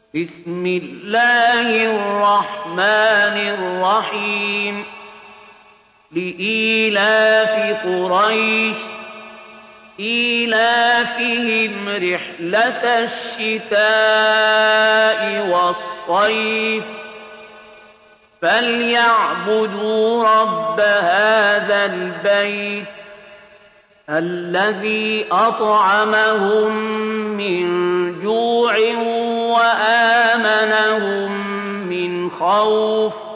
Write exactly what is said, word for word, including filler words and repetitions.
بسم الله الرحمن الرحيم لإيلاف قريش إيلافهم رحلة الشتاء والصيف فليعبدوا رب هذا البيت الذي أطعمهم من جوع وآمنهم من خوف